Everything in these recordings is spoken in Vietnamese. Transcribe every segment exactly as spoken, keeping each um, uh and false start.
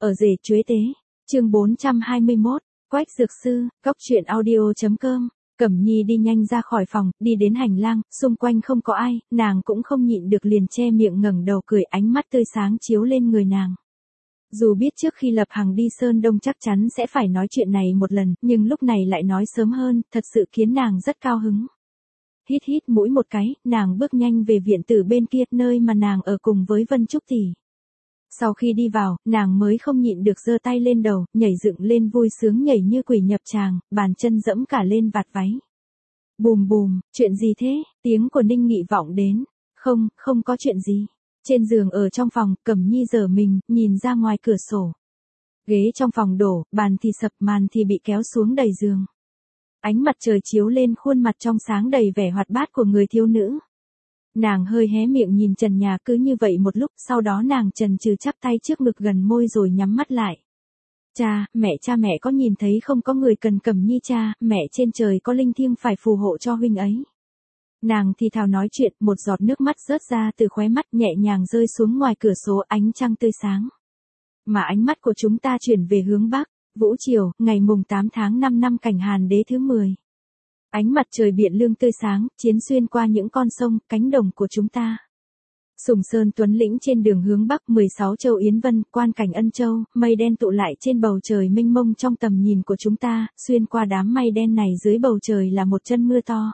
Ở rể chuế tế, chương bốn trăm hai mươi mốt, Quách Dược Sư, cốc truyện audio chấm com. Cẩm Nhi đi nhanh ra khỏi phòng, đi đến hành lang, xung quanh không có ai, nàng cũng không nhịn được liền che miệng ngẩng đầu cười, ánh mắt tươi sáng chiếu lên người nàng. Dù biết trước khi Lập Hằng đi Sơn Đông chắc chắn sẽ phải nói chuyện này một lần, nhưng lúc này lại nói sớm hơn, thật sự khiến nàng rất cao hứng. Hít hít mũi một cái, nàng bước nhanh về viện tử bên kia, nơi mà nàng ở cùng với Vân Trúc tỷ. Sau khi đi vào, nàng mới không nhịn được giơ tay lên đầu, nhảy dựng lên vui sướng nhảy như quỷ nhập tràng, bàn chân dẫm cả lên vạt váy. Bùm bùm, chuyện gì thế? Tiếng của Ninh Nghị vọng đến. Không, không có chuyện gì. Trên giường ở trong phòng, Cẩm Nhi giở mình, nhìn ra ngoài cửa sổ. Ghế trong phòng đổ, bàn thì sập, màn thì bị kéo xuống đầy giường. Ánh mặt trời chiếu lên khuôn mặt trong sáng đầy vẻ hoạt bát của người thiếu nữ. Nàng hơi hé miệng nhìn trần nhà cứ như vậy một lúc, sau đó nàng chần chừ chắp tay trước ngực gần môi rồi nhắm mắt lại. Cha, mẹ cha mẹ có nhìn thấy không, có người cần Cẩm Nhi cha, mẹ trên trời có linh thiêng phải phù hộ cho huynh ấy. Nàng thì thào nói chuyện, một giọt nước mắt rớt ra từ khóe mắt nhẹ nhàng rơi xuống ngoài cửa sổ, ánh trăng tươi sáng. Mà ánh mắt của chúng ta chuyển về hướng Bắc, Vũ Triều, ngày mùng tám tháng năm năm Cảnh Hàn Đế thứ mười. Ánh mặt trời Biện Lương tươi sáng, chiến xuyên qua những con sông, cánh đồng của chúng ta. Sùng Sơn Tuấn Lĩnh trên đường hướng Bắc, mười sáu châu Yến Vân, quan cảnh Ân Châu, mây đen tụ lại trên bầu trời mênh mông trong tầm nhìn của chúng ta, xuyên qua đám mây đen này dưới bầu trời là một chân mưa to.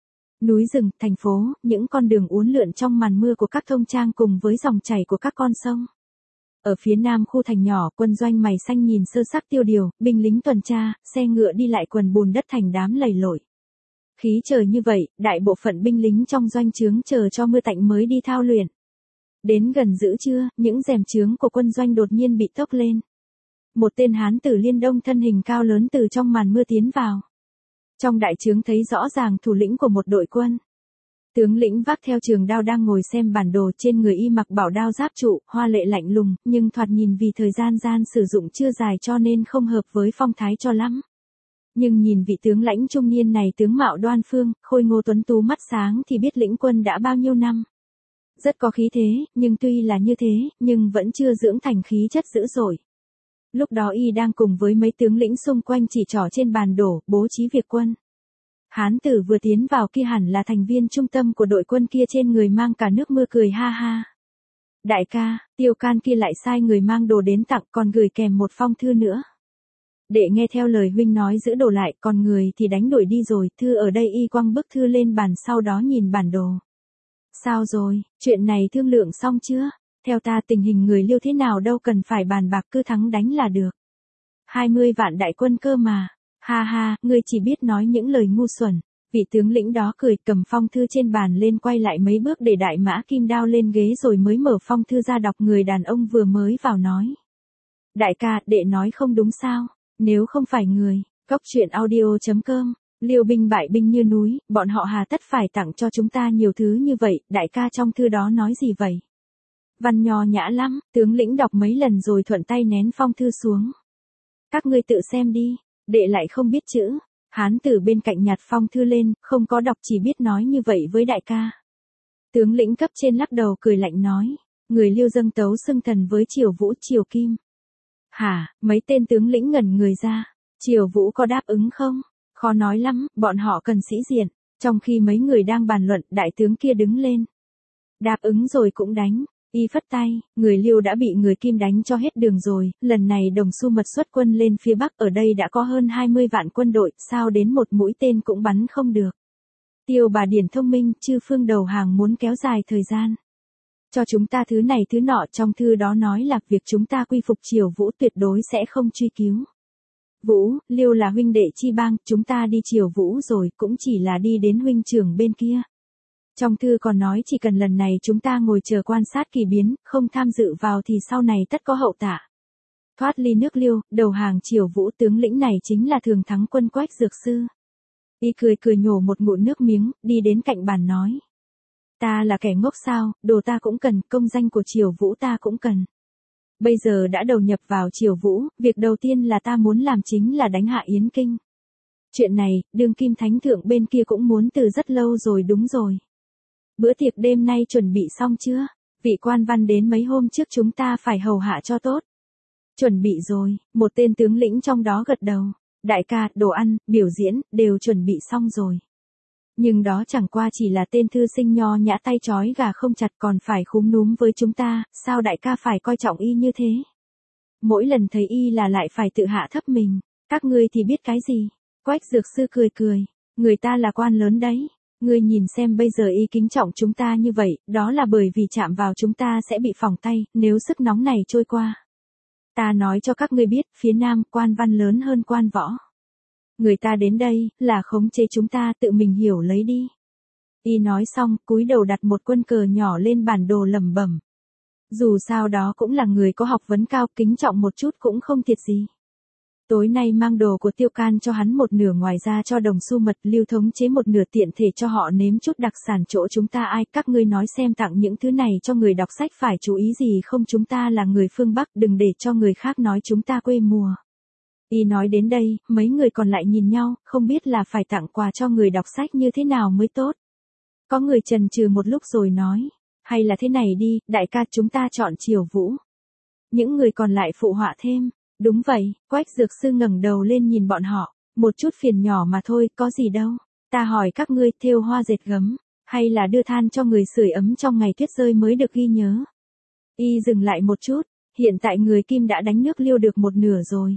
Núi rừng, thành phố, những con đường uốn lượn trong màn mưa của các thôn trang cùng với dòng chảy của các con sông. Ở phía nam khu thành nhỏ, quân doanh mày xanh nhìn sơ sắc tiêu điều, binh lính tuần tra, xe ngựa đi lại quần bùn đất thành đám lầy lội. Khí trời như vậy, đại bộ phận binh lính trong doanh trướng chờ cho mưa tạnh mới đi thao luyện. Đến gần giữa trưa, những rèm trướng của quân doanh đột nhiên bị tốc lên. Một tên hán tử Liên Đông thân hình cao lớn từ trong màn mưa tiến vào. Trong đại trướng thấy rõ ràng thủ lĩnh của một đội quân. Tướng lĩnh vác theo trường đao đang ngồi xem bản đồ, trên người y mặc bảo đao giáp trụ, hoa lệ lạnh lùng, nhưng thoạt nhìn vì thời gian gian sử dụng chưa dài cho nên không hợp với phong thái cho lắm. Nhưng nhìn vị tướng lãnh trung niên này tướng mạo đoan phương, khôi ngô tuấn tú mắt sáng thì biết lĩnh quân đã bao nhiêu năm. Rất có khí thế, nhưng tuy là như thế, nhưng vẫn chưa dưỡng thành khí chất dữ dội. Lúc đó y đang cùng với mấy tướng lĩnh xung quanh chỉ trỏ trên bàn đổ, bố trí việc quân. Hán tử vừa tiến vào kia hẳn là thành viên trung tâm của đội quân kia, trên người mang cả nước mưa cười ha ha. Đại ca, Tiêu Can kia lại sai người mang đồ đến tặng, còn gửi kèm một phong thư nữa. Đệ nghe theo lời huynh nói giữ đồ lại, còn người thì đánh đuổi đi rồi, thư ở đây. Y quăng bức thư lên bàn, sau đó nhìn bản đồ. Sao rồi, chuyện này thương lượng xong chưa? Theo ta tình hình người Liêu thế nào đâu cần phải bàn bạc, cứ thắng đánh là được. hai mươi vạn đại quân cơ mà. Ha ha, ngươi chỉ biết nói những lời ngu xuẩn. Vị tướng lĩnh đó cười, cầm phong thư trên bàn lên, quay lại mấy bước để đại mã kim đao lên ghế rồi mới mở phong thư ra đọc. Người đàn ông vừa mới vào nói. Đại ca, đệ nói không đúng sao? Nếu không phải người, cốc truyện audio chấm com, Liêu binh bại binh như núi, bọn họ hà tất phải tặng cho chúng ta nhiều thứ như vậy, đại ca trong thư đó nói gì vậy? Văn nho nhã lắm, tướng lĩnh đọc mấy lần rồi thuận tay nén phong thư xuống. Các ngươi tự xem đi, đệ lại không biết chữ. Hán tử bên cạnh nhặt phong thư lên, không có đọc, chỉ biết nói như vậy với đại ca. Tướng lĩnh cấp trên lắc đầu cười lạnh nói, người Liêu dâng tấu xưng thần với Triều Vũ Triều Kim. Hả, mấy tên tướng lĩnh ngẩn người ra, Triều Vũ có đáp ứng không? Khó nói lắm, bọn họ cần sĩ diện. Trong khi mấy người đang bàn luận, đại tướng kia đứng lên. Đáp ứng rồi cũng đánh. Y phất tay, người Liêu đã bị người Kim đánh cho hết đường rồi, lần này Đồng Xu mật xuất quân lên phía Bắc, ở đây đã có hơn hai mươi vạn quân đội, sao đến một mũi tên cũng bắn không được. Tiêu Bà Điển thông minh, chư phương đầu hàng muốn kéo dài thời gian. Cho chúng ta thứ này thứ nọ, trong thư đó nói là việc chúng ta quy phục Triều Vũ tuyệt đối sẽ không truy cứu. Vũ, Liêu là huynh đệ chi bang, chúng ta đi Triều Vũ rồi cũng chỉ là đi đến huynh trưởng bên kia. Trong thư còn nói chỉ cần lần này chúng ta ngồi chờ quan sát kỳ biến, không tham dự vào thì sau này tất có hậu tạ. Thoát ly nước Liêu, đầu hàng Triều Vũ, tướng lĩnh này chính là thường thắng quân Quách Dược Sư. Y cười cười nhổ một ngụm nước miếng, đi đến cạnh bàn nói. Ta là kẻ ngốc sao, đồ ta cũng cần, công danh của Triều Vũ ta cũng cần. Bây giờ đã đầu nhập vào Triều Vũ, việc đầu tiên là ta muốn làm chính là đánh hạ Yến Kinh. Chuyện này, đương kim thánh thượng bên kia cũng muốn từ rất lâu rồi. Đúng rồi. Bữa tiệc đêm nay chuẩn bị xong chưa? Vị quan văn đến mấy hôm trước chúng ta phải hầu hạ cho tốt. Chuẩn bị rồi, một tên tướng lĩnh trong đó gật đầu. Đại ca, đồ ăn, biểu diễn, đều chuẩn bị xong rồi. Nhưng đó chẳng qua chỉ là tên thư sinh nho nhã tay trói gà không chặt còn phải khúm núm với chúng ta, sao đại ca phải coi trọng y như thế? Mỗi lần thấy y là lại phải tự hạ thấp mình, các ngươi thì biết cái gì? Quách Dược Sư cười cười, người ta là quan lớn đấy. Ngươi nhìn xem bây giờ y kính trọng chúng ta như vậy, đó là bởi vì chạm vào chúng ta sẽ bị phỏng tay, nếu sức nóng này trôi qua. Ta nói cho các ngươi biết, phía Nam quan văn lớn hơn quan võ. Người ta đến đây, là khống chế chúng ta tự mình hiểu lấy đi. Y nói xong, cúi đầu đặt một quân cờ nhỏ lên bản đồ lẩm bẩm. Dù sao đó cũng là người có học vấn cao, kính trọng một chút cũng không thiệt gì. Tối nay mang đồ của Tiêu Can cho hắn một nửa, ngoài ra cho Đồng Xu Mật Lưu thống chế một nửa, tiện thể cho họ nếm chút đặc sản chỗ chúng ta. Ai, các ngươi nói xem, tặng những thứ này cho người đọc sách phải chú ý gì không? Chúng ta là người phương Bắc, đừng để cho người khác nói chúng ta quê mùa. Y nói đến đây, mấy người còn lại nhìn nhau, không biết là phải tặng quà cho người đọc sách như thế nào mới tốt. Có người chần chừ một lúc rồi nói, hay là thế này đi, đại ca, chúng ta chọn Triều Vũ. Những người còn lại phụ họa thêm, đúng vậy. Quách Dược Sư ngẩng đầu lên nhìn bọn họ, một chút phiền nhỏ mà thôi, có gì đâu. Ta hỏi các ngươi, thêu hoa dệt gấm, hay là đưa than cho người sưởi ấm trong ngày tuyết rơi mới được ghi nhớ. Y dừng lại một chút, hiện tại người Kim đã đánh nước Liêu được một nửa rồi.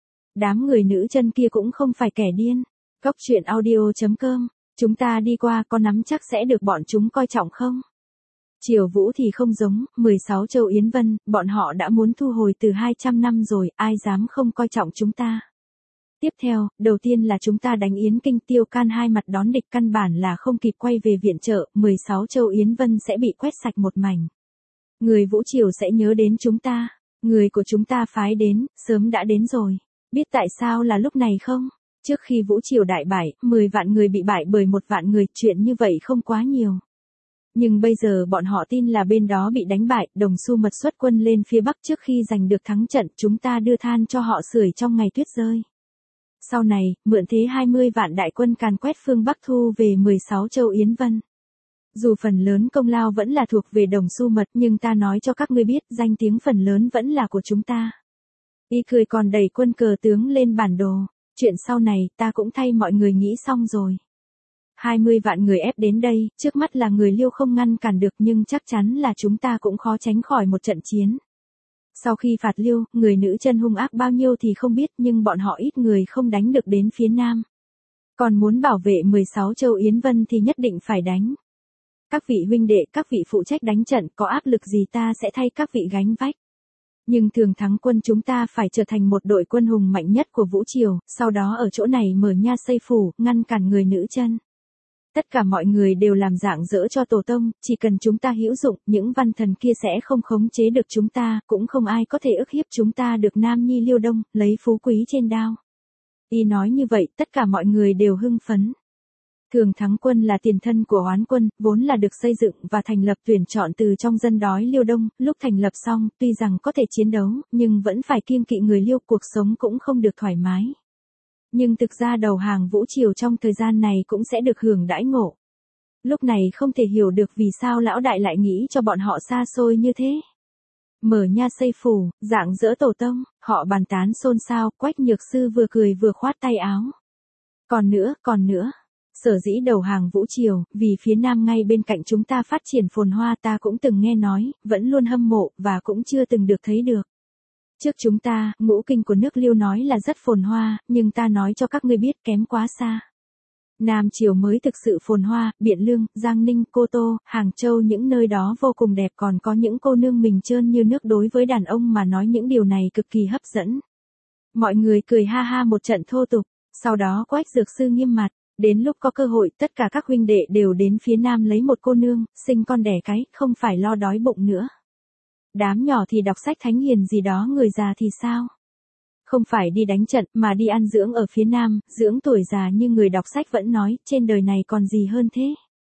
Đám người nữ chân kia cũng không phải kẻ điên. Góc truyện audio chấm com, chúng ta đi qua có nắm chắc sẽ được bọn chúng coi trọng không? Triều Vũ thì không giống, mười sáu châu Yến Vân, bọn họ đã muốn thu hồi từ hai trăm năm rồi, ai dám không coi trọng chúng ta. Tiếp theo, đầu tiên là chúng ta đánh Yến Kinh, Tiêu Can hai mặt đón địch, căn bản là không kịp quay về viện trợ, mười sáu châu Yến Vân sẽ bị quét sạch một mảnh. Người Vũ Triều sẽ nhớ đến chúng ta, người của chúng ta phái đến, sớm đã đến rồi. Biết tại sao là lúc này không? Trước khi Vũ Triều đại bại, mười vạn người bị bại bởi một vạn người, chuyện như vậy không quá nhiều. Nhưng bây giờ bọn họ tin là bên đó bị đánh bại, Đồng Xu Mật xuất quân lên phía Bắc trước khi giành được thắng trận, chúng ta đưa than cho họ sưởi trong ngày tuyết rơi. Sau này, mượn thế hai mươi vạn đại quân càn quét phương Bắc thu về mười sáu châu Yến Vân. Dù phần lớn công lao vẫn là thuộc về Đồng Xu Mật, nhưng ta nói cho các ngươi biết, danh tiếng phần lớn vẫn là của chúng ta. Y cười còn đẩy quân cờ tướng lên bản đồ. Chuyện sau này, ta cũng thay mọi người nghĩ xong rồi. hai mươi vạn người ép đến đây, trước mắt là người Liêu không ngăn cản được, nhưng chắc chắn là chúng ta cũng khó tránh khỏi một trận chiến. Sau khi phạt Liêu, người nữ chân hung ác bao nhiêu thì không biết, nhưng bọn họ ít người không đánh được đến phía Nam. Còn muốn bảo vệ mười sáu châu Yến Vân thì nhất định phải đánh. Các vị huynh đệ, các vị phụ trách đánh trận, có áp lực gì ta sẽ thay các vị gánh vách. Nhưng thường thắng quân chúng ta phải trở thành một đội quân hùng mạnh nhất của Vũ Triều, sau đó ở chỗ này mở nha xây phủ, ngăn cản người nữ chân. Tất cả mọi người đều làm rạng rỡ cho tổ tông, chỉ cần chúng ta hữu dụng, những văn thần kia sẽ không khống chế được chúng ta, cũng không ai có thể ức hiếp chúng ta được. Nam Nhi Liêu Đông, lấy phú quý trên đao. Y nói như vậy, tất cả mọi người đều hưng phấn. Thường thắng quân là tiền thân của Oán quân, vốn là được xây dựng và thành lập tuyển chọn từ trong dân đói Liêu Đông, lúc thành lập xong, tuy rằng có thể chiến đấu, nhưng vẫn phải kiêng kỵ người Liêu, cuộc sống cũng không được thoải mái. Nhưng thực ra đầu hàng Vũ Triều trong thời gian này cũng sẽ được hưởng đãi ngộ. Lúc này không thể hiểu được vì sao lão đại lại nghĩ cho bọn họ xa xôi như thế. Mở nha xây phủ, dạng dỡ tổ tông, họ bàn tán xôn xao, Quách Nhược Sư vừa cười vừa khoát tay áo. Còn nữa, còn nữa. Sở dĩ đầu hàng Vũ Triều, vì phía Nam ngay bên cạnh chúng ta phát triển phồn hoa, ta cũng từng nghe nói, vẫn luôn hâm mộ, và cũng chưa từng được thấy được. Trước chúng ta, ngũ kinh của nước Liêu nói là rất phồn hoa, nhưng ta nói cho các ngươi biết, kém quá xa. Nam Triều mới thực sự phồn hoa, Biện Lương, Giang Ninh, Cô Tô, Hàng Châu, những nơi đó vô cùng đẹp, còn có những cô nương mình trơn như nước, đối với đàn ông mà nói những điều này cực kỳ hấp dẫn. Mọi người cười ha ha một trận thô tục, sau đó Quách Dược Sư nghiêm mặt. Đến lúc có cơ hội, tất cả các huynh đệ đều đến phía Nam lấy một cô nương, sinh con đẻ cái, không phải lo đói bụng nữa. Đám nhỏ thì đọc sách thánh hiền gì đó, người già thì sao? Không phải đi đánh trận, mà đi ăn dưỡng ở phía Nam, dưỡng tuổi già, như người đọc sách vẫn nói, trên đời này còn gì hơn thế?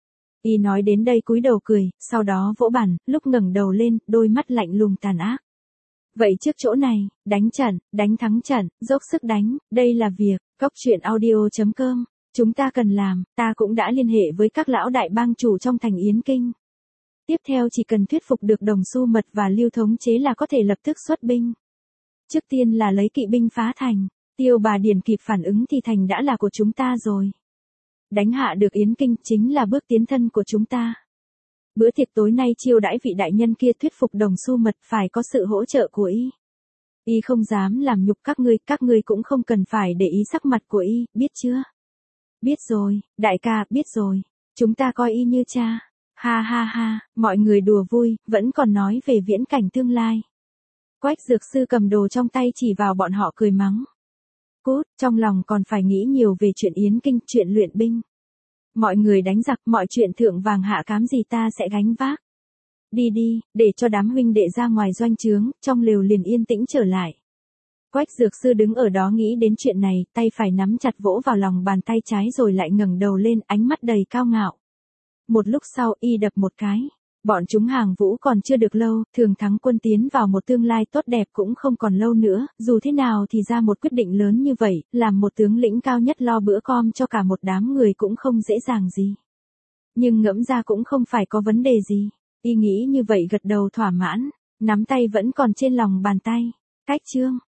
Y nói đến đây cúi đầu cười, sau đó vỗ bàn, lúc ngẩng đầu lên, đôi mắt lạnh lùng tàn ác. Vậy trước chỗ này, đánh trận, đánh thắng trận, dốc sức đánh, đây là việc, góc truyện audio chấm com. Chúng ta cần làm, ta cũng đã liên hệ với các lão đại bang chủ trong thành Yến Kinh. Tiếp theo chỉ cần thuyết phục được Đồng Xu Mật và Lưu thống chế là có thể lập tức xuất binh. Trước tiên là lấy kỵ binh phá thành, Tiêu bà Điển kịp phản ứng thì thành đã là của chúng ta rồi. Đánh hạ được Yến Kinh chính là bước tiến thân của chúng ta. Bữa tiệc tối nay chiêu đãi vị đại nhân kia thuyết phục Đồng Xu Mật phải có sự hỗ trợ của y. Y không dám làm nhục các ngươi, các ngươi cũng không cần phải để ý sắc mặt của y, biết chưa? Biết rồi, đại ca, biết rồi. Chúng ta coi y như cha. Ha ha ha, mọi người đùa vui, vẫn còn nói về viễn cảnh tương lai. Quách Dược Sư cầm đồ trong tay chỉ vào bọn họ cười mắng. Cút, trong lòng còn phải nghĩ nhiều về chuyện Yến Kinh, chuyện luyện binh. Mọi người đánh giặc, mọi chuyện thượng vàng hạ cám gì ta sẽ gánh vác. Đi đi, để cho đám huynh đệ ra ngoài doanh trướng, trong lều liền yên tĩnh trở lại. Quách Dược Sư đứng ở đó nghĩ đến chuyện này, tay phải nắm chặt vỗ vào lòng bàn tay trái rồi lại ngẩng đầu lên, ánh mắt đầy cao ngạo. Một lúc sau y đập một cái. Bọn chúng hàng vũ còn chưa được lâu, Thường Thắng Quân tiến vào một tương lai tốt đẹp cũng không còn lâu nữa, dù thế nào thì ra một quyết định lớn như vậy, làm một tướng lĩnh cao nhất lo bữa com cho cả một đám người cũng không dễ dàng gì. Nhưng ngẫm ra cũng không phải có vấn đề gì, y nghĩ như vậy gật đầu thỏa mãn, nắm tay vẫn còn trên lòng bàn tay. Cách chương